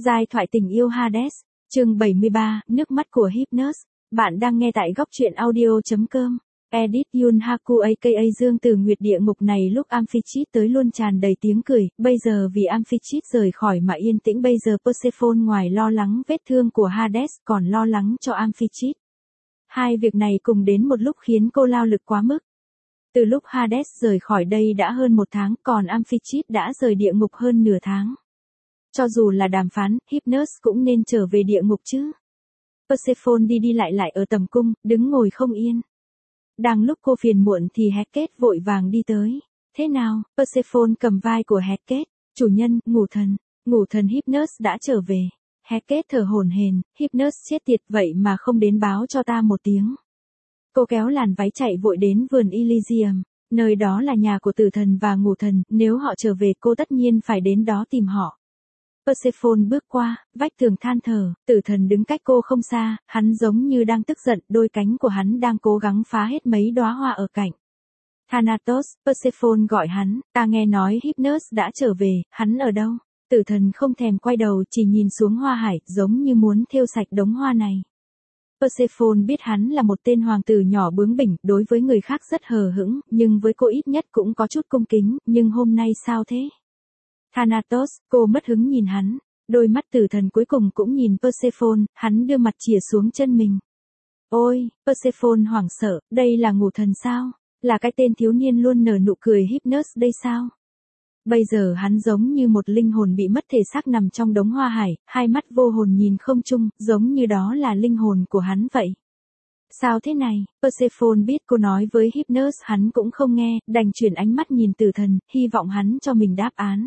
Giai thoại tình yêu Hades, chương 73, nước mắt của Hypnos. Bạn đang nghe tại góc truyện audio.com. Edit Yun Haku aka Dương Từ Nguyệt. Địa ngục này lúc Amphitrite tới luôn tràn đầy tiếng cười, bây giờ vì Amphitrite rời khỏi mà yên tĩnh. Bây giờ Persephone ngoài lo lắng vết thương của Hades còn lo lắng cho Amphitrite. Hai việc này cùng đến một lúc khiến cô lao lực quá mức. Từ lúc Hades rời khỏi đây đã hơn 1 tháng, còn Amphitrite đã rời địa ngục hơn nửa tháng. Cho dù là đàm phán, Hypnos cũng nên trở về địa ngục chứ. Persephone đi đi lại lại ở tầm cung, đứng ngồi không yên. Đang lúc cô phiền muộn thì Hecate vội vàng đi tới. Thế nào? Persephone cầm vai của Hecate. Chủ nhân, ngủ thần Hypnos đã trở về. Hecate thở hổn hển. Hypnos chết tiệt, vậy mà không đến báo cho ta một tiếng. Cô kéo làn váy chạy vội đến vườn Elysium. Nơi đó là nhà của tử thần và ngủ thần, nếu họ trở về cô tất nhiên phải đến đó tìm họ. Persephone bước qua, vách tường than thở, tử thần đứng cách cô không xa, hắn giống như đang tức giận, đôi cánh của hắn đang cố gắng phá hết mấy đóa hoa ở cạnh. Thanatos, Persephone gọi hắn, ta nghe nói Hypnos đã trở về, hắn ở đâu? Tử thần không thèm quay đầu, chỉ nhìn xuống hoa hải, giống như muốn thêu sạch đống hoa này. Persephone biết hắn là một tên hoàng tử nhỏ bướng bỉnh, đối với người khác rất hờ hững, nhưng với cô ít nhất cũng có chút cung kính, nhưng hôm nay sao thế? Thanatos, cô mất hứng nhìn hắn, đôi mắt tử thần cuối cùng cũng nhìn Persephone, hắn đưa mặt chìa xuống chân mình. Ôi, Persephone hoảng sợ, đây là ngủ thần sao? Là cái tên thiếu niên luôn nở nụ cười Hypnos đây sao? Bây giờ hắn giống như một linh hồn bị mất thể xác nằm trong đống hoa hải, hai mắt vô hồn nhìn không trung, giống như đó là linh hồn của hắn vậy. Sao thế này? Persephone biết cô nói với Hypnos hắn cũng không nghe, đành chuyển ánh mắt nhìn tử thần, hy vọng hắn cho mình đáp án.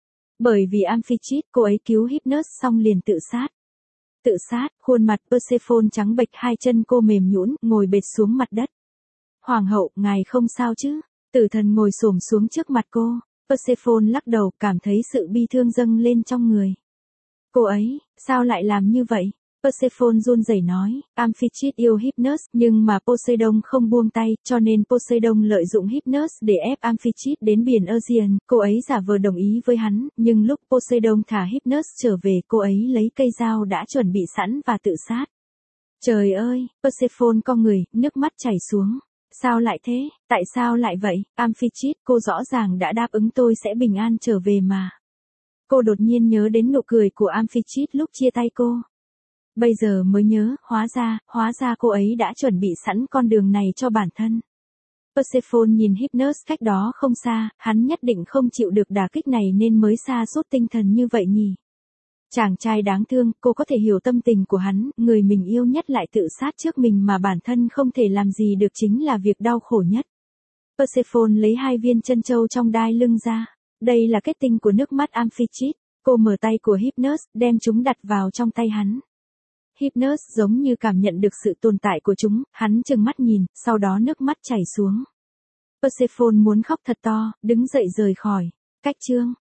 Bởi vì Amphitrite, cô ấy cứu Hypnos xong liền tự sát. Tự sát, khuôn mặt Persephone trắng bệch, hai chân cô mềm nhũn, ngồi bệt xuống mặt đất. Hoàng hậu, ngài không sao chứ? Tử thần ngồi xổm xuống trước mặt cô. Persephone lắc đầu, cảm thấy sự bi thương dâng lên trong người. Cô ấy, sao lại làm như vậy? Persephone run rẩy nói, Amphitrite yêu Hypnos, nhưng mà Poseidon không buông tay, cho nên Poseidon lợi dụng Hypnos để ép Amphitrite đến biển Aegean. Cô ấy giả vờ đồng ý với hắn, nhưng lúc Poseidon thả Hypnos trở về, cô ấy lấy cây dao đã chuẩn bị sẵn và tự sát. Trời ơi, Persephone cong người, nước mắt chảy xuống. Sao lại thế? Tại sao lại vậy? Amphitrite, cô rõ ràng đã đáp ứng tôi sẽ bình an trở về mà. Cô đột nhiên nhớ đến nụ cười của Amphitrite lúc chia tay cô. Bây giờ mới nhớ, hóa ra cô ấy đã chuẩn bị sẵn con đường này cho bản thân. Persephone nhìn Hypnos cách đó không xa, hắn nhất định không chịu được đả kích này nên mới sa sút tinh thần như vậy nhỉ. Chàng trai đáng thương, cô có thể hiểu tâm tình của hắn, người mình yêu nhất lại tự sát trước mình mà bản thân không thể làm gì được chính là việc đau khổ nhất. Persephone lấy 2 viên chân châu trong đai lưng ra. Đây là kết tinh của nước mắt Amphitrite. Cô mở tay của Hypnos, đem chúng đặt vào trong tay hắn. Hypnos giống như cảm nhận được sự tồn tại của chúng, hắn trừng mắt nhìn, sau đó nước mắt chảy xuống. Persephone muốn khóc thật to, đứng dậy rời khỏi. Cách chương